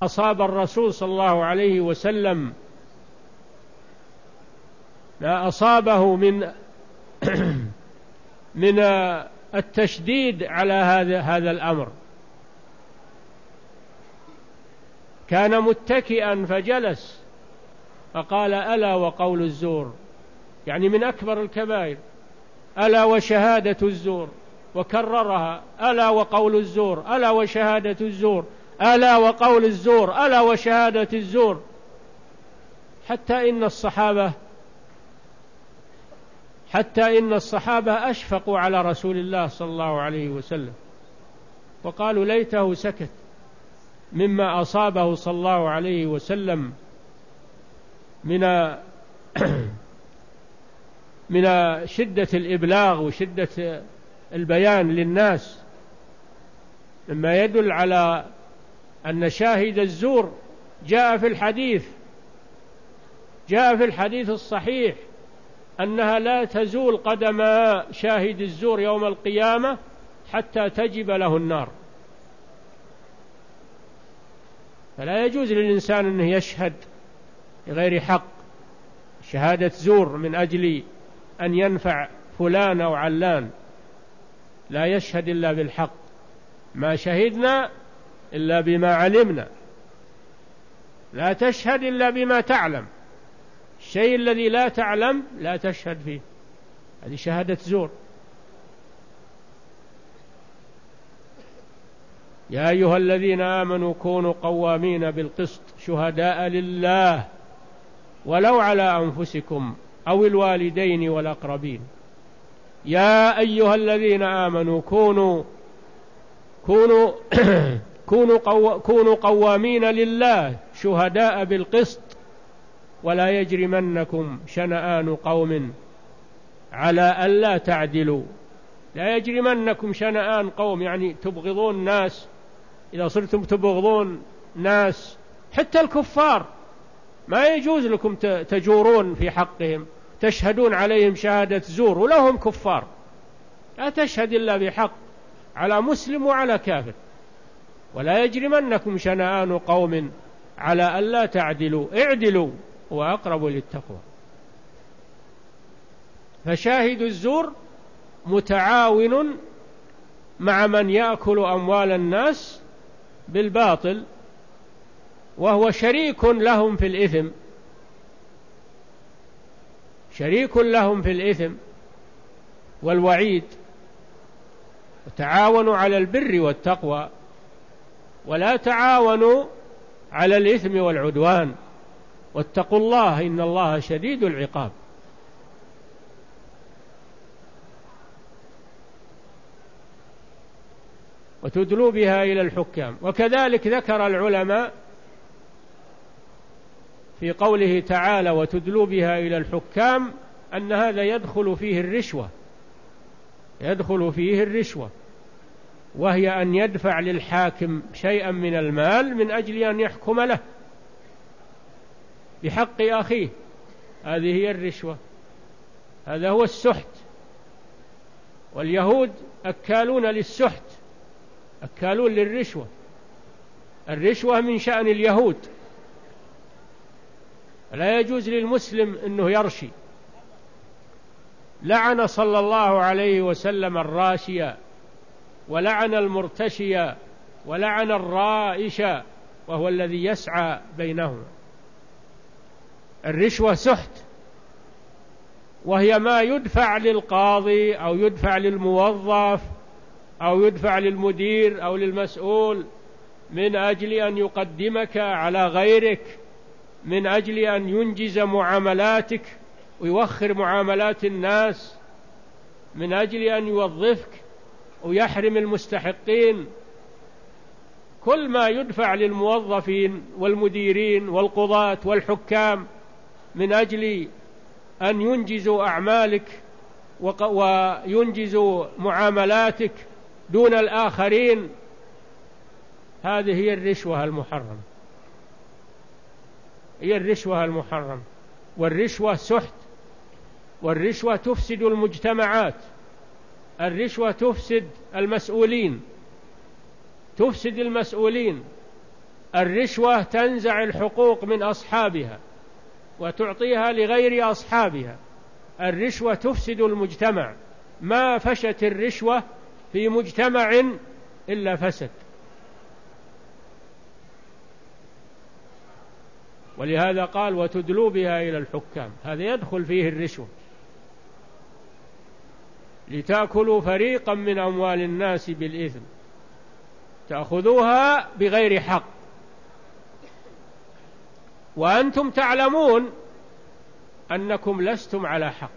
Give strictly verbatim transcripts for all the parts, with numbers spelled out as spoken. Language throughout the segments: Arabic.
أصاب الرسول صلى الله عليه وسلم، ما أصابه من من التشديد على هذا هذا الأمر. كان متكئا فجلس فقال: ألا وقول الزور، يعني من أكبر الكبائر، ألا وشهادة الزور، وكررها: ألا وقول الزور، ألا وشهادة الزور، ألا وقول الزور، ألا وشهادة الزور، حتى إن الصحابة حتى إن الصحابة أشفقوا على رسول الله صلى الله عليه وسلم، وقالوا: ليته سكت مما أصابه صلى الله عليه وسلم من من شدة الإبلاغ وشدة البيان للناس، مما يدل على أن شاهد الزور جاء في الحديث جاء في الحديث الصحيح أنها لا تزول قدم شاهد الزور يوم القيامة حتى تجب له النار. فلا يجوز للإنسان أنه يشهد بغير حق، شهادة زور من أجل أن ينفع فلان أو علان. لا يشهد إلا بالحق، ما شهدنا إلا بما علمنا، لا تشهد إلا بما تعلم، الشيء الذي لا تعلم لا تشهد فيه، هذه شهادة زور. يا أيها الذين آمنوا كونوا قوامين بالقسط شهداء لله ولو على أنفسكم أو الوالدين والأقربين. يا أيها الذين آمنوا كونوا كونوا كونوا, قو كونوا قوامين لله شهداء بالقسط ولا يجرمنكم شنآن قوم على ألا تعدلوا. لا يجرمنكم شنآن قوم، يعني تبغضون ناس، إذا صرتم تبغضون ناس حتى الكفار ما يجوز لكم تجورون في حقهم، تشهدون عليهم شهادة زور ولهم كفار. لا تشهد إلا بحق على مسلم وعلى كافر. ولا يجرمنكم شنآن قوم على ألا تعدلوا اعدلوا هو أقرب للتقوى. فشاهد الزور متعاون مع من يأكل أموال الناس بالباطل، وهو شريك لهم في الإثم، شريك لهم في الإثم والوعيد. وتعاونوا على البر والتقوى ولا تعاونوا على الإثم والعدوان، واتقوا الله إن الله شديد العقاب. وتدلوا بها إلى الحكام. وكذلك ذكر العلماء في قوله تعالى وتدلوا بها إلى الحكام أن هذا يدخل فيه الرشوة، يدخل فيه الرشوة، وهي أن يدفع للحاكم شيئا من المال من أجل أن يحكم له بحق أخيه، هذه هي الرشوة، هذا هو السحت. واليهود أكالون للسحت، أكالون للرشوة. الرشوة من شأن اليهود، لا يجوز للمسلم أنه يرشي. لعن صلى الله عليه وسلم الراشية، ولعن المرتشية، ولعن الرائش، وهو الذي يسعى بينهما. الرشوة سحت، وهي ما يدفع للقاضي أو يدفع للموظف أو يدفع للمدير أو للمسؤول من أجل أن يقدمك على غيرك، من أجل أن ينجز معاملاتك ويوخر معاملات الناس، من أجل أن يوظفك ويحرم المستحقين. كل ما يدفع للموظفين والمديرين والقضاة والحكام من أجل أن ينجزوا أعمالك وينجزوا معاملاتك دون الآخرين، هذه هي الرشوة المحرمة، هي الرشوة المحرمة. والرشوة سحت، والرشوة تفسد المجتمعات، الرشوة تفسد المسؤولين، تفسد المسؤولين. الرشوة تنزع الحقوق من أصحابها وتعطيها لغير أصحابها. الرشوة تفسد المجتمع، ما فشت الرشوة في مجتمع إلا فسد. ولهذا قال وتدلوا بها إلى الحكام، هذا يدخل فيه الرشوة، لتأكلوا فريقا من أموال الناس بالإثم، تأخذوها بغير حق وأنتم تعلمون أنكم لستم على حق،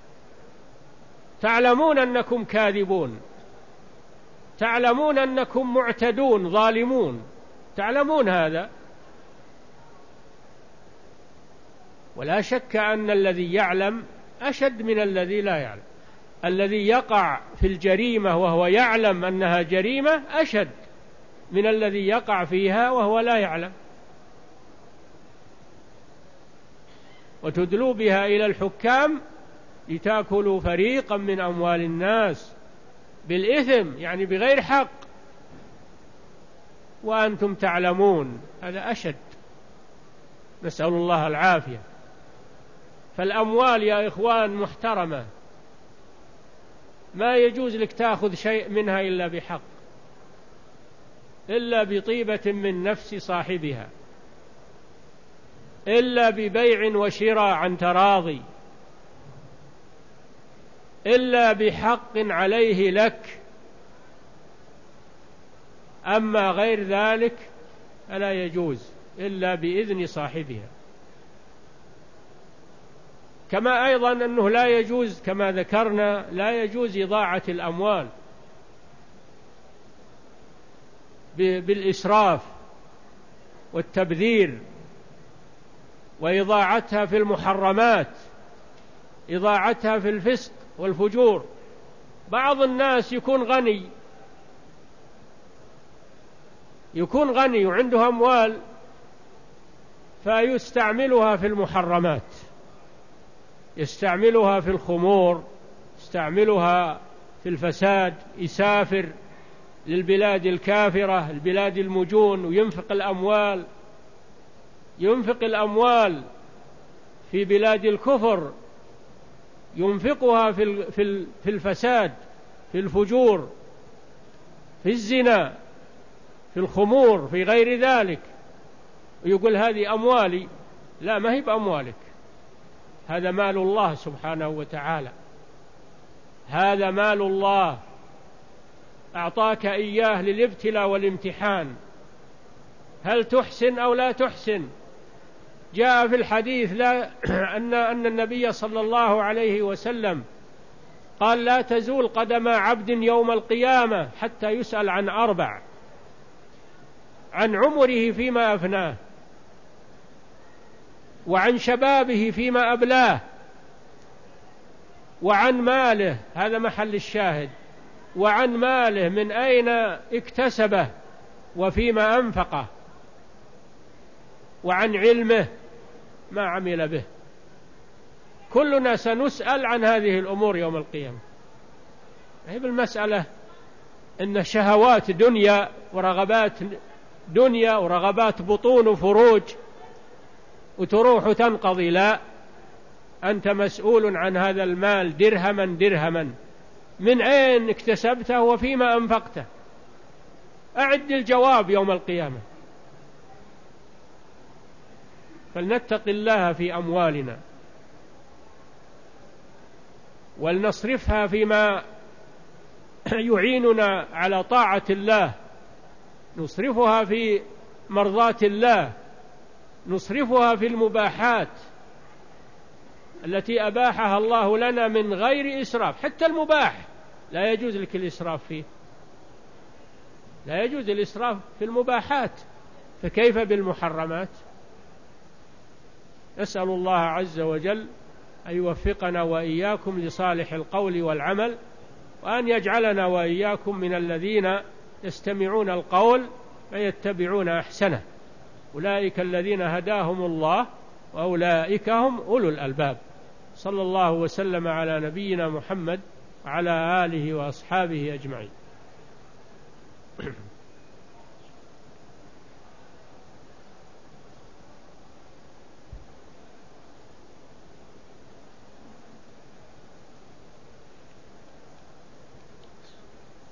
تعلمون أنكم كاذبون، تعلمون أنكم معتدون ظالمون، تعلمون هذا. ولا شك أن الذي يعلم أشد من الذي لا يعلم. الذي يقع في الجريمة وهو يعلم أنها جريمة أشد من الذي يقع فيها وهو لا يعلم. وتدلوا بها إلى الحكام لتأكلوا فريقا من أموال الناس بالإثم، يعني بغير حق، وأنتم تعلمون، هذا أشد. نسأل الله العافية. فالأموال يا إخوان محترمة، ما يجوز لك تأخذ شيء منها إلا بحق، إلا بطيبة من نفس صاحبها، إلا ببيع وشراء عن تراضي، إلا بحق عليه لك. أما غير ذلك فلا يجوز إلا بإذن صاحبها. كما أيضا أنه لا يجوز كما ذكرنا لا يجوز إضاعة الأموال بالإسراف والتبذير وإضاعتها في المحرمات، إضاعتها في الفسق والفجور. بعض الناس يكون غني يكون غني وعنده أموال فيستعملها في المحرمات، يستعملها في الخمور، يستعملها في الفساد، يسافر للبلاد الكافرة البلاد المجون وينفق الأموال ينفق الأموال في بلاد الكفر، ينفقها في في الفساد، في الفجور، في الزنا، في الخمور، في غير ذلك، ويقول هذه أموالي. لا، ما هي بأموالك، هذا مال الله سبحانه وتعالى، هذا مال الله أعطاك إياه للابتلاء والامتحان، هل تحسن أو لا تحسن؟ جاء في الحديث لا أن أن النبي صلى الله عليه وسلم قال لا تزول قدم عبد يوم القيامة حتى يسأل عن أربع: عن عمره فيما أفناه، وعن شبابه فيما أبلاه، وعن ماله، هذا محل الشاهد، وعن ماله من أين اكتسبه وفيما أنفقه، وعن علمه ما عمل به. كلنا سنسأل عن هذه الأمور يوم القيامة. هي بالمسألة إن شهوات دنيا ورغبات دنيا ورغبات بطون وفروج وتروح وتنقضي، لا، أنت مسؤول عن هذا المال درهما درهما، من أين اكتسبته وفيما أنفقته. أعد الجواب يوم القيامة. فلنتق الله في أموالنا ولنصرفها فيما يعيننا على طاعة الله، نصرفها في مرضاة الله، نصرفها في المباحات التي أباحها الله لنا من غير إسراف. حتى المباح لا يجوز لك الإسراف فيه، لا يجوز الإسراف في المباحات، فكيف بالمحرمات؟ نسأل الله عز وجل أن يوفقنا وإياكم لصالح القول والعمل، وأن يجعلنا وإياكم من الذين يستمعون القول فيتبعون أحسنه، أولئك الذين هداهم الله وأولئك هم أولو الألباب. صلى الله وسلم على نبينا محمد وعلى آله وأصحابه أجمعين.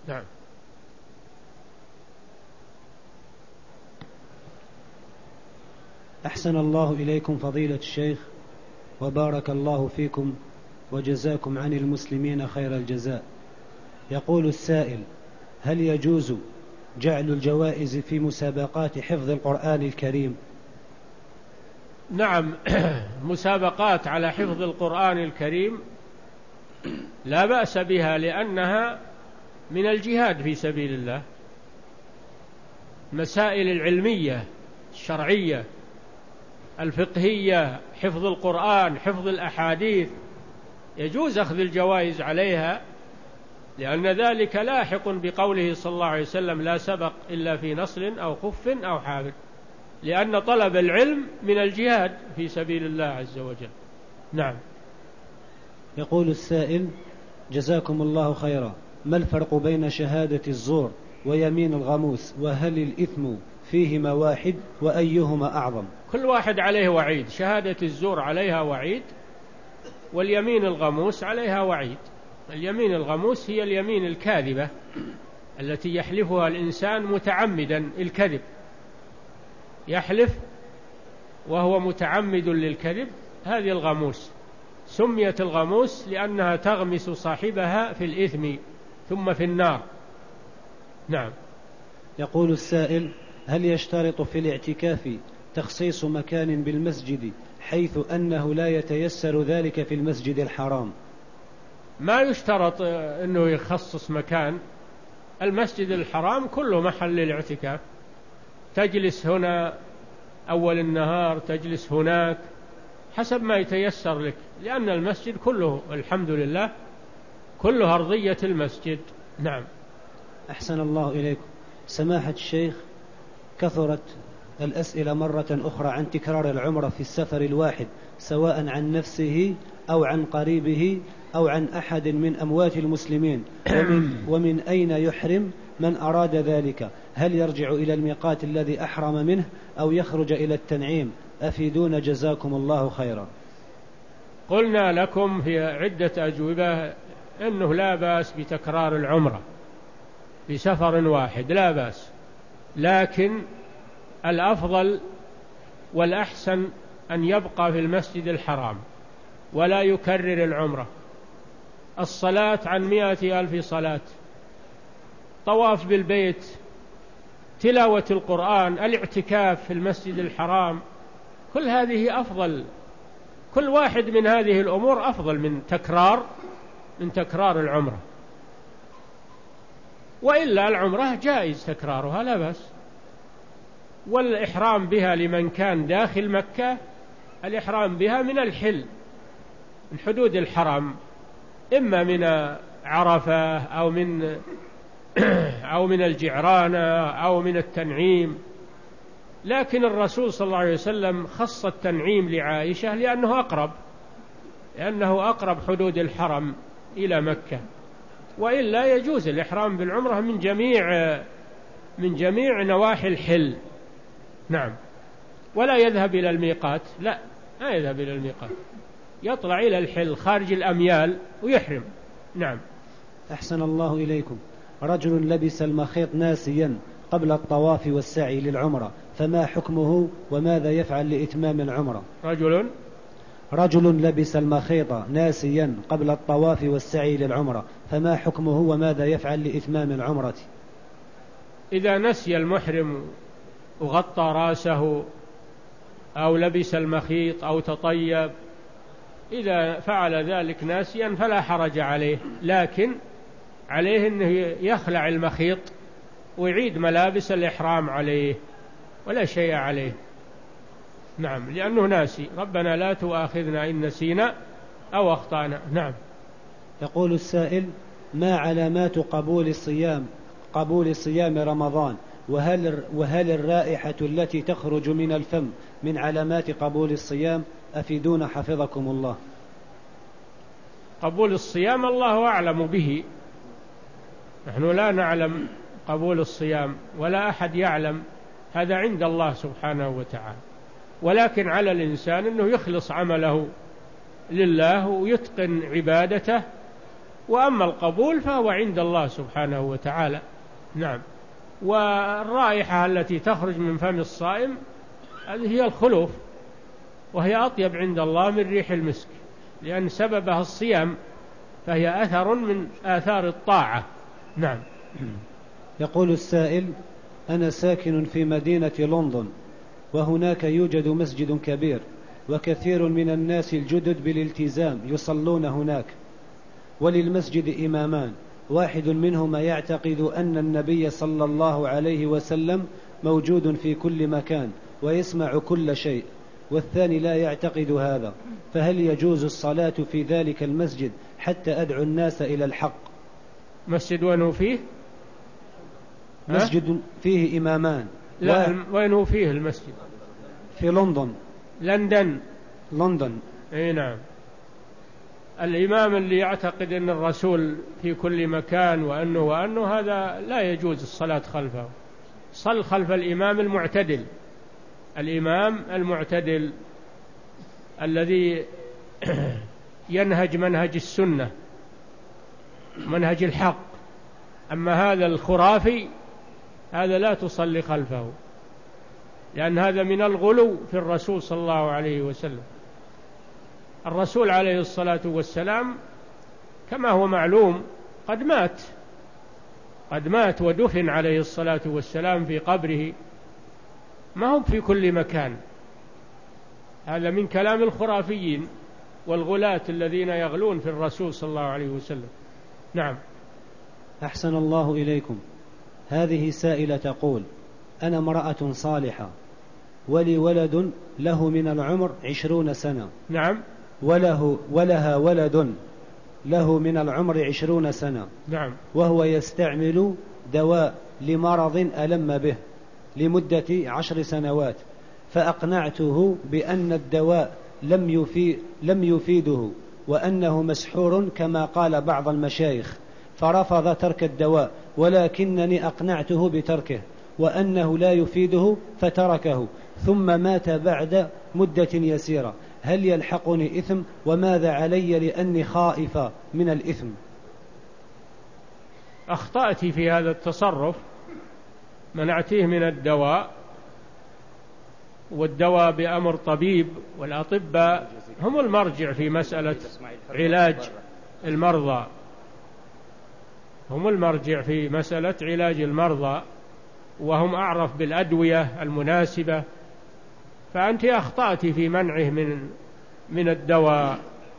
نعم. أحسن الله إليكم فضيلة الشيخ، وبارك الله فيكم وجزاكم عن المسلمين خير الجزاء. يقول السائل: هل يجوز جعل الجوائز في مسابقات حفظ القرآن الكريم؟ نعم. مسابقات على حفظ القرآن الكريم لا بأس بها، لأنها من الجهاد في سبيل الله. مسائل العلمية الشرعية الفقهية، حفظ القرآن، حفظ الأحاديث، يجوز أخذ الجوائز عليها، لأن ذلك لاحق بقوله صلى الله عليه وسلم: لا سبق إلا في نصر أو خف أو حافظ، لأن طلب العلم من الجهاد في سبيل الله عز وجل. نعم. يقول السائل: جزاكم الله خيرا، ما الفرق بين شهادة الزور ويمين الغموس، وهل الإثم فيهما واحد، وأيهما أعظم؟ كل واحد عليه وعيد. شهادة الزور عليها وعيد، واليمين الغموس عليها وعيد. اليمين الغموس هي اليمين الكاذبة التي يحلفها الإنسان متعمدا الكذب، يحلف وهو متعمد للكذب، هذه الغموس. سميت الغموس لأنها تغمس صاحبها في الإثم ثم في النار. نعم. يقول السائل: هل يشترط في الاعتكاف تخصيص مكان بالمسجد حيث أنه لا يتيسر ذلك في المسجد الحرام؟ ما يشترط أنه يخصص مكان. المسجد الحرام كله محل للاعتكاف، تجلس هنا أول النهار، تجلس هناك، حسب ما يتيسر لك، لأن المسجد كله الحمد لله كله أرضية المسجد. نعم. أحسن الله إليكم. سماحة الشيخ، كثرت الأسئلة مرة أخرى عن تكرار العمرة في السفر الواحد، سواء عن نفسه أو عن قريبه أو عن أحد من أموات المسلمين، ومن, ومن أين يحرم من أراد ذلك؟ هل يرجع إلى الميقات الذي أحرم منه أو يخرج إلى التنعيم؟ أفيدون جزاكم الله خيرا. قلنا لكم في عدة أجوبة أنه لا بأس بتكرار العمرة في سفر واحد، لا بأس، لكن الأفضل والأحسن أن يبقى في المسجد الحرام ولا يكرر العمرة. الصلاة عن مائة ألف صلاة، طواف بالبيت، تلاوة القرآن، الاعتكاف في المسجد الحرام، كل هذه أفضل. كل واحد من هذه الأمور أفضل من تكرار من تكرار العمرة. وإلا العمرة جائز تكرارها لا بأس. والإحرام بها لمن كان داخل مكة، الإحرام بها من الحل، من حدود الحرم، إما من عرفة أو من أو من الجعرانة أو من التنعيم. لكن الرسول صلى الله عليه وسلم خص التنعيم لعائشة لأنه أقرب لأنه أقرب حدود الحرم إلى مكة. وإلا يجوز الإحرام بالعمرة من جميع من جميع نواحي الحل. نعم. ولا يذهب إلى الميقات، لا، ما يذهب إلى الميقات، يطلع إلى الحل خارج الأميال ويحرم. نعم. أحسن الله إليكم. رجل لبس المخيط ناسيا قبل الطواف والسعي للعمرة، فما حكمه وماذا يفعل لإتمام العمرة؟ رجل رجل لبس المخيط ناسيا قبل الطواف والسعي للعمرة، فما حكمه وماذا يفعل لإتمام العمرة؟ إذا نسي المحرم وغطى راسه أو لبس المخيط أو تطيب، إذا فعل ذلك ناسيا فلا حرج عليه، لكن عليه أنه يخلع المخيط ويعيد ملابس الإحرام عليه، ولا شيء عليه. نعم، لأنه ناسي. ربنا لا تؤاخذنا إن نسينا أو أخطأنا. نعم. يقول السائل: ما علامات قبول الصيام قبول صيام رمضان؟ وهل, وهل الرائحة التي تخرج من الفم من علامات قبول الصيام؟ أفيدون حفظكم الله. قبول الصيام الله أعلم به، نحن لا نعلم قبول الصيام ولا أحد يعلم، هذا عند الله سبحانه وتعالى. ولكن على الإنسان أنه يخلص عمله لله ويتقن عبادته وأما القبول فهو عند الله سبحانه وتعالى. نعم. والرائحة التي تخرج من فم الصائم هذه هي الخلوف، وهي أطيب عند الله من ريح المسك، لأن سببها الصيام، فهي أثر من آثار الطاعة. نعم. يقول السائل: أنا ساكن في مدينة لندن، وهناك يوجد مسجد كبير، وكثير من الناس الجدد بالالتزام يصلون هناك، وللمسجد إمامان، واحد منهما يعتقد أن النبي صلى الله عليه وسلم موجود في كل مكان ويسمع كل شيء، والثاني لا يعتقد هذا، فهل يجوز الصلاة في ذلك المسجد حتى أدعو الناس إلى الحق؟ مسجد وينه فيه؟ مسجد فيه إمامان. لا و... وينه فيه المسجد؟ في لندن. لندن لندن اي نعم. الإمام اللي يعتقد أن الرسول في كل مكان وأنه وأنه هذا لا يجوز الصلاة خلفه. صل خلف الإمام المعتدل، الإمام المعتدل الذي ينهج منهج السنة، منهج الحق. أما هذا الخرافي هذا لا تصلي خلفه، لأن هذا من الغلو في الرسول صلى الله عليه وسلم. الرسول عليه الصلاة والسلام كما هو معلوم قد مات، قد مات ودفن عليه الصلاة والسلام في قبره، ما هم في كل مكان. هذا من كلام الخرافيين والغلاة الذين يغلون في الرسول صلى الله عليه وسلم. نعم. أحسن الله إليكم. هذه سائلة تقول: أنا امرأة صالحة ولي ولد له من العمر عشرون سنة. نعم. وله ولها ولد له من العمر عشرون سنة. نعم. وهو يستعمل دواء لمرض ألم به لمدة عشر سنوات، فأقنعته بأن الدواء لم يفيد لم يفيده وأنه مسحور كما قال بعض المشايخ، فرفض ترك الدواء، ولكنني أقنعته بتركه وأنه لا يفيده فتركه، ثم مات بعد مدة يسيرة. هل يلحقني إثم؟ وماذا علي لأني خائفة من الإثم؟ أخطأت في هذا التصرف، منعتيه من الدواء، والدواء بأمر طبيب، والأطباء هم المرجع في مسألة علاج المرضى، هم المرجع في مسألة علاج المرضى، وهم أعرف بالأدوية المناسبة. فأنت أخطأت في منعه من من الدواء.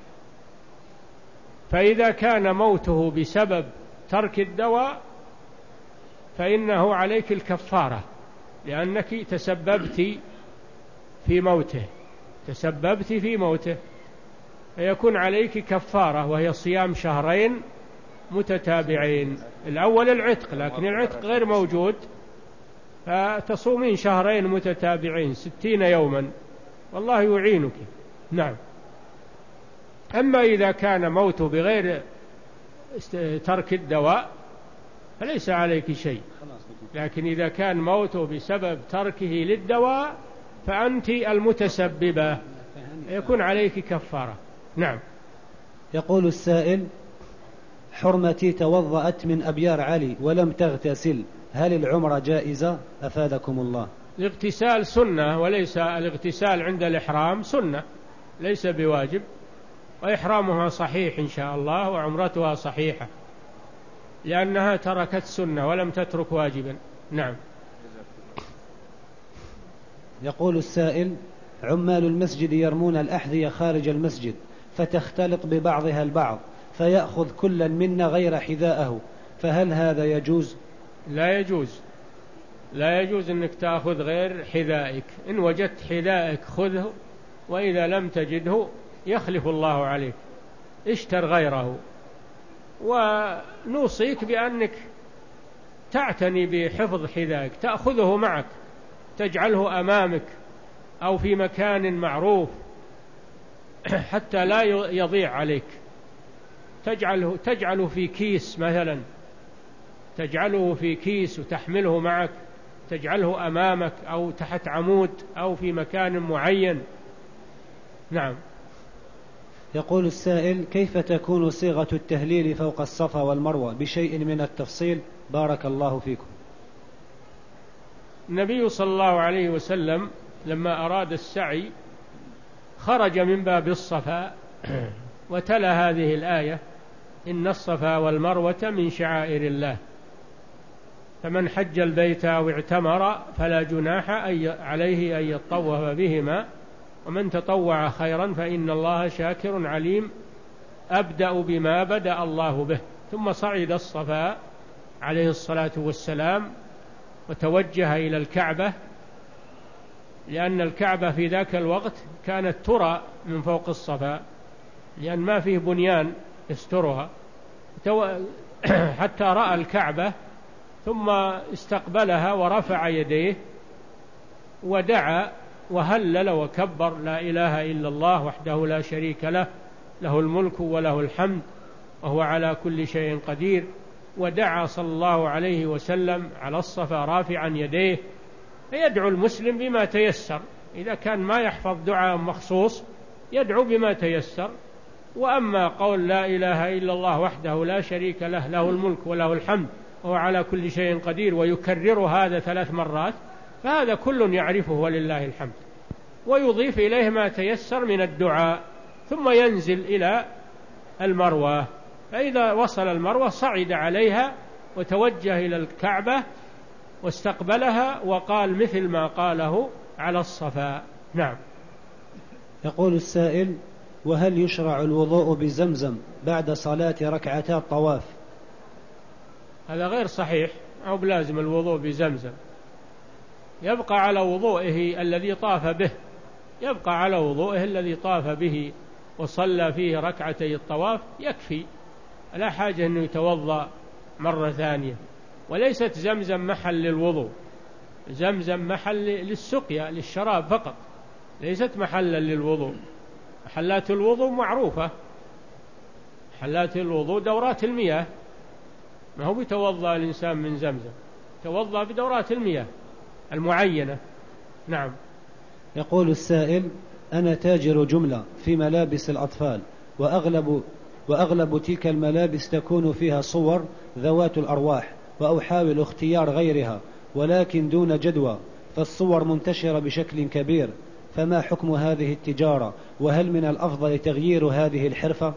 فإذا كان موته بسبب ترك الدواء فإنه عليك الكفارة، لأنك تسببت في موته، تسببت في موته، فيكون عليك كفارة، وهي صيام شهرين متتابعين. الأول العتق، لكن العتق غير موجود، فتصومين شهرين متتابعين ستين يوما، والله يعينك. نعم. أما إذا كان موته بغير ترك الدواء فليس عليك شيء، لكن إذا كان موته بسبب تركه للدواء فأنت المتسببة، يكون عليك كفارة. نعم. يقول السائل: حرمتي توضأت من أبيار علي ولم تغتسل، هل العمرة جائزة؟ أفادكم الله. الاغتسال سنة، وليس الاغتسال عند الإحرام سنة، ليس بواجب، وإحرامها صحيح إن شاء الله، وعمرتها صحيحة، لأنها تركت سنة ولم تترك واجبا. نعم. يقول السائل: عمال المسجد يرمون الأحذية خارج المسجد فتختلط ببعضها البعض، فيأخذ كل منا غير حذاءه، فهل هذا يجوز؟ لا يجوز، لا يجوز أنك تأخذ غير حذائك. إن وجدت حذائك خذه، وإذا لم تجده يخلف الله عليك، اشتر غيره. ونوصيك بأنك تعتني بحفظ حذائك، تأخذه معك، تجعله أمامك أو في مكان معروف حتى لا يضيع عليك. تجعله, تجعله في كيس مثلا، تجعله في كيس وتحمله معك، تجعله أمامك أو تحت عمود أو في مكان معين. نعم. يقول السائل: كيف تكون صيغة التهليل فوق الصفا والمروة بشيء من التفصيل؟ بارك الله فيكم. النبي صلى الله عليه وسلم لما أراد السعي خرج من باب الصفا وتلا هذه الآية: إن الصفا والمروة من شعائر الله، فمن حج البيت أو اعتمر فلا جناح عليه أن يطوف بهما، ومن تطوع خيرا فإن الله شاكر عليم. أبدأ بما بدأ الله به. ثم صعد الصفا عليه الصلاة والسلام وتوجه إلى الكعبة، لأن الكعبة في ذاك الوقت كانت ترى من فوق الصفا، لأن ما فيه بنيان يسترها، حتى رأى الكعبة، ثم استقبلها ورفع يديه ودعا وهلل وكبر: لا إله إلا الله وحده لا شريك له، له الملك وله الحمد وهو على كل شيء قدير. ودعا صلى الله عليه وسلم على الصفا رافعا يديه. فيدعو المسلم بما تيسر، إذا كان ما يحفظ دعاء مخصوص يدعو بما تيسر. وأما قول لا إله إلا الله وحده لا شريك له، له الملك وله الحمد وهو على كل شيء قدير، ويكرر هذا ثلاث مرات، فهذا كل يعرفه ولله الحمد، ويضيف إليه ما تيسر من الدعاء، ثم ينزل إلى المروة. فإذا وصل المروة صعد عليها وتوجه إلى الكعبة واستقبلها وقال مثل ما قاله على الصفا. نعم. يقول السائل: وهل يشرع الوضوء بزمزم بعد صلاة ركعتا الطواف؟ هذا غير صحيح، أو بلازم الوضوء بزمزم، يبقى على وضوئه الذي طاف به، يبقى على وضوئه الذي طاف به وصلى فيه ركعتي الطواف يكفي، لا حاجة أنه يتوضأ مرة ثانية. وليست زمزم محل للوضوء، زمزم محل للسقيا للشراب فقط، ليست محلا للوضوء. محلات الوضوء معروفة، محلات الوضوء دورات المياه، ما هو بيتوضأ الإنسان من زمزم، توضأ بدورات المياه المعينة. نعم. يقول السائل: أنا تاجر جملة في ملابس الأطفال، وأغلب, وأغلب تلك الملابس تكون فيها صور ذوات الأرواح، وأحاول اختيار غيرها ولكن دون جدوى، فالصور منتشرة بشكل كبير، فما حكم هذه التجارة؟ وهل من الأفضل تغيير هذه الحرفة؟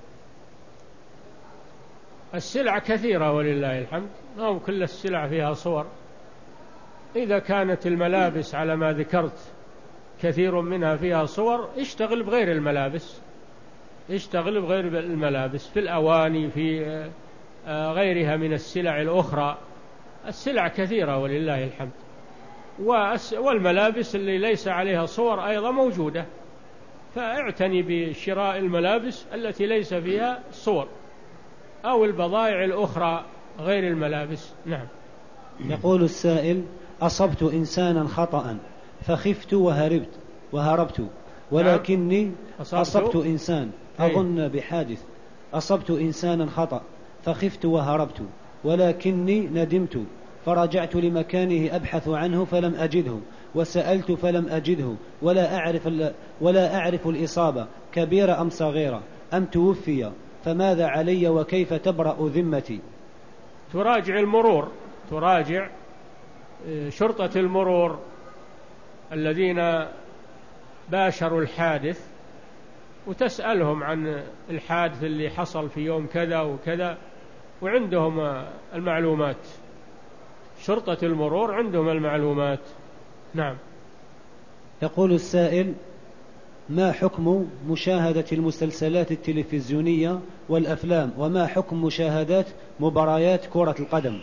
السلع كثيرة ولله الحمد، ما هو كل السلع فيها صور. إذا كانت الملابس على ما ذكرت كثير منها فيها صور، اشتغل بغير الملابس، اشتغل بغير الملابس، في الأواني، في غيرها من السلع الأخرى. السلع كثيرة ولله الحمد، والملابس اللي ليس عليها صور أيضا موجودة، فاعتني بشراء الملابس التي ليس فيها صور، أو البضائع الأخرى غير الملابس. نعم. يقول السائل: أصبت إنسانا خطأ فخفت وهربت وهربت ولكني أصبت, أصبت إنسان أظن بحادث أصبت إنسانا خطأ فخفت وهربت ولكني ندمت، فرجعت لمكانه أبحث عنه فلم أجده، وسألت فلم أجده، ولا أعرف, ولا أعرف الإصابة كبيرة أم صغيرة أم توفي، فماذا علي وكيف تبرأ ذمتي؟ تراجع المرور، تراجع شرطة المرور الذين باشروا الحادث، وتسألهم عن الحادث اللي حصل في يوم كذا وكذا، وعندهم المعلومات، شرطة المرور عندهم المعلومات. نعم. يقول السائل: ما حكم مشاهدة المسلسلات التلفزيونية والأفلام، وما حكم مشاهدات مباريات كرة القدم؟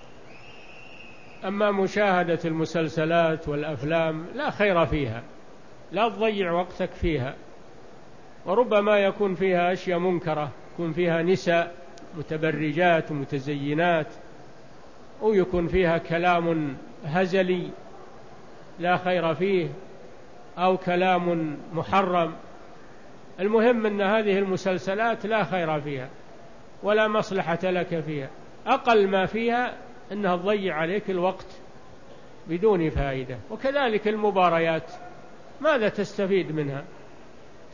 أما مشاهدة المسلسلات والأفلام لا خير فيها، لا تضيع وقتك فيها، وربما يكون فيها أشياء منكرة، يكون فيها نساء متبرجات ومتزينات، ويكون فيها كلام هزلي لا خير فيه، أو كلام محرم. المهم أن هذه المسلسلات لا خير فيها ولا مصلحة لك فيها، أقل ما فيها أنها تضيع عليك الوقت بدون فائدة. وكذلك المباريات، ماذا تستفيد منها؟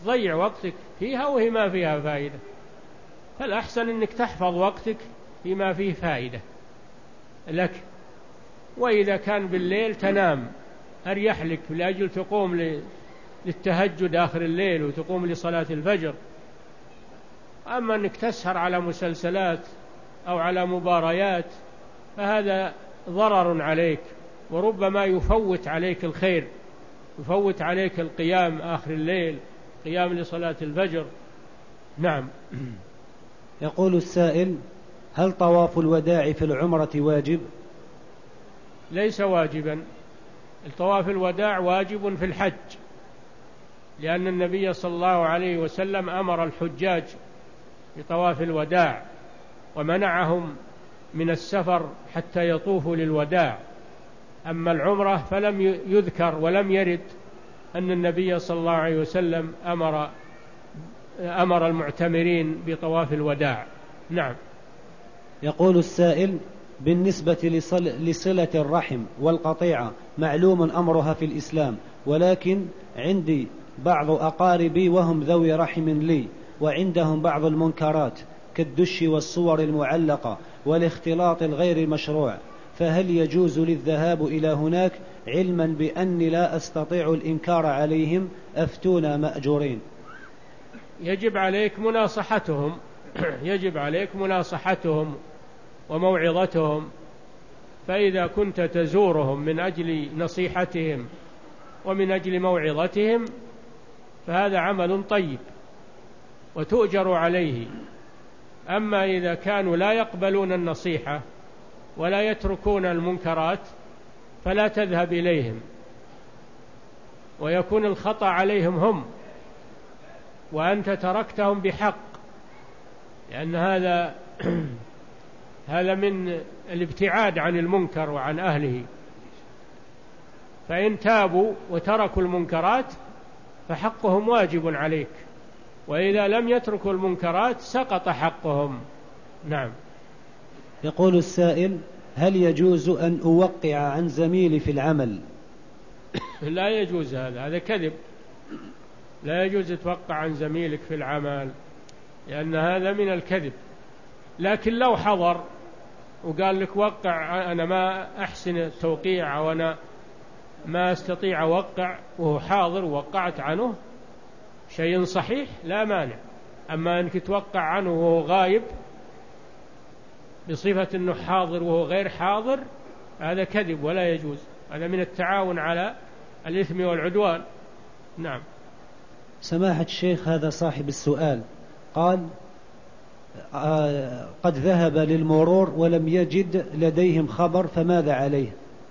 تضيع وقتك فيها وهي ما فيها فائدة. فالأحسن أنك تحفظ وقتك فيما فيه فائدة لك. وإذا كان بالليل تنام أريح لك لأجل تقوم للتهجد آخر الليل وتقوم لصلاة الفجر. أما أنك تسهر على مسلسلات أو على مباريات فهذا ضرر عليك، وربما يفوت عليك الخير، يفوت عليك القيام آخر الليل، قيام لصلاة الفجر. نعم. يقول السائل: هل طواف الوداع في العمرة واجب؟ ليس واجبا. الطواف الوداع واجب في الحج، لأن النبي صلى الله عليه وسلم أمر الحجاج بطواف الوداع ومنعهم من السفر حتى يطوفوا للوداع. أما العمرة فلم يذكر ولم يرد أن النبي صلى الله عليه وسلم أمر أمر المعتمرين بطواف الوداع. نعم. يقول السائل: بالنسبة لصل لصلة الرحم والقطيعة معلوم أمرها في الإسلام، ولكن عندي بعض أقاربي وهم ذوي رحم لي، وعندهم بعض المنكرات كالدش والصور المعلقة والاختلاط الغير مشروع، فهل يجوز للذهاب إلى هناك علما بأني لا أستطيع الإنكار عليهم؟ أفتونا مأجورين. يجب عليك مناصحتهم يجب عليك مناصحتهم وموعظتهم. فإذا كنت تزورهم من أجل نصيحتهم ومن أجل موعظتهم فهذا عمل طيب وتؤجر عليه. أما إذا كانوا لا يقبلون النصيحة ولا يتركون المنكرات فلا تذهب إليهم، ويكون الخطأ عليهم هم وأنت تركتهم بحق، لأن هذا هذا من الابتعاد عن المنكر وعن أهله. فإن تابوا وتركوا المنكرات فحقهم واجب عليك، وإذا لم يتركوا المنكرات سقط حقهم. نعم. يقول السائل: هل يجوز أن أوقع عن زميلي في العمل؟ لا يجوز، هذا هذا كذب. لا يجوز توقع عن زميلك في العمل، لأن هذا من الكذب. لكن لو حضر وقال لك وقع، أنا ما أحسن التوقيع وأنا ما أستطيع أوقع، وهو حاضر ووقعت عنه، شيء صحيح لا مانع. أما أنك توقع عنه وهو غايب بصفة أنه حاضر وهو غير حاضر، هذا كذب ولا يجوز. هذا من التعاون على الإثم والعدوان. نعم. سماحة الشيخ، هذا صاحب السؤال قال: آه قد ذهب للمرور ولم يجد لديهم خبر، فماذا عليه؟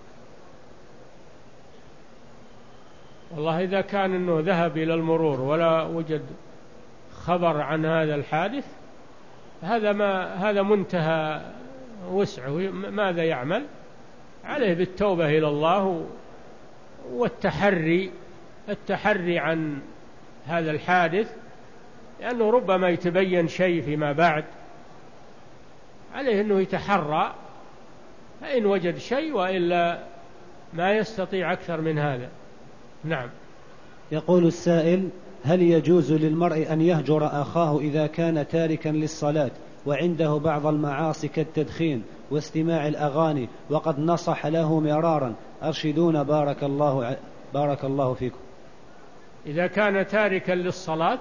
والله إذا كان أنه ذهب إلى المرور ولا وجد خبر عن هذا الحادث، هذا ما هذا منتهى وسعه. ماذا يعمل؟ عليه بالتوبة إلى الله والتحري التحري عن هذا الحادث، لأنه ربما يتبين شيء فيما بعد. عليه أنه يتحرى، فإن وجد شيء، وإلا ما يستطيع أكثر من هذا. نعم. يقول السائل: هل يجوز للمرء أن يهجر أخاه إذا كان تاركا للصلاة وعنده بعض المعاصي كالتدخين واستماع الأغاني، وقد نصح له مرارا؟ أرشدون بارك الله بارك الله فيكم. إذا كان تاركا للصلاة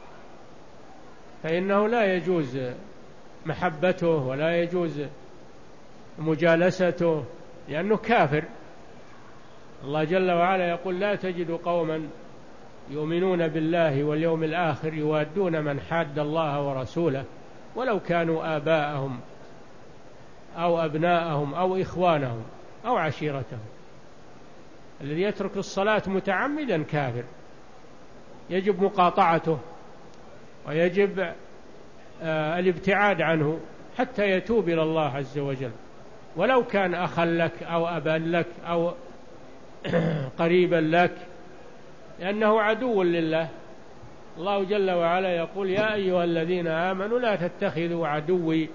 فإنه لا يجوز محبته ولا يجوز مجالسته، لأنه كافر. الله جل وعلا يقول: لا تجد قوما يؤمنون بالله واليوم الآخر يوادون من حاد الله ورسوله ولو كانوا آباءهم أو أبناءهم أو إخوانهم أو عشيرتهم. الذي يترك الصلاة متعمدا كافر، يجب مقاطعته ويجب آه الابتعاد عنه حتى يتوب إلى الله عز وجل، ولو كان أخا لك أو أبا لك أو قريبا لك، لأنه عدو لله. الله جل وعلا يقول: يا أيها الذين آمنوا لا تتخذوا عدوي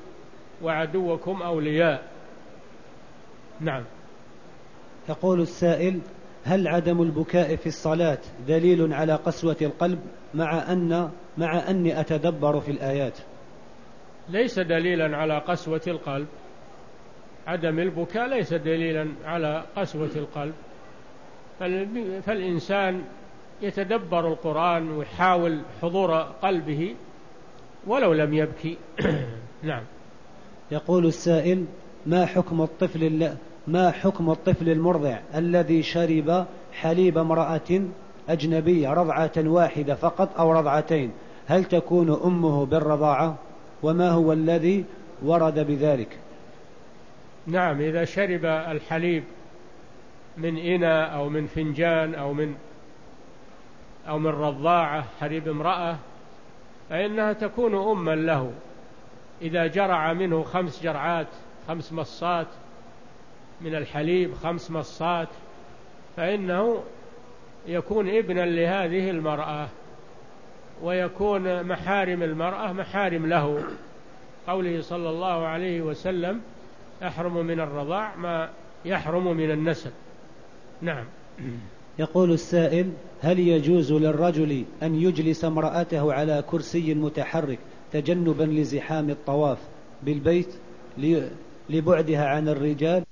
وعدوكم أولياء. نعم. يقول السائل: هل عدم البكاء في الصلاة دليل على قسوة القلب مع أن مع أني أتدبر في الآيات؟ ليس دليلا على قسوة القلب، عدم البكاء ليس دليلا على قسوة القلب، فالإنسان يتدبر القرآن ويحاول حضور قلبه ولو لم يبكي. نعم. يقول السائل: ما حكم الطفل ما حكم الطفل المرضع الذي شرب حليب امرأة أجنبية رضعة واحدة فقط أو رضعتين؟ هل تكون أمه بالرضاعة؟ وما هو الذي ورد بذلك؟ نعم، إذا شرب الحليب من إناء أو من فنجان أو من أو من رضاعة حليب امرأة فإنها تكون أما له. إذا جرع منه خمس جرعات خمس مصات من الحليب خمس مصات فإنه يكون ابنا لهذه المرأة، ويكون محارم المرأة محارم له. قوله صلى الله عليه وسلم: يحرم من الرضاع ما يحرم من النسب. نعم. يقول السائل: هل يجوز للرجل أن يجلس امرأته على كرسي متحرك تجنبا لزحام الطواف بالبيت لبعدها عن الرجال؟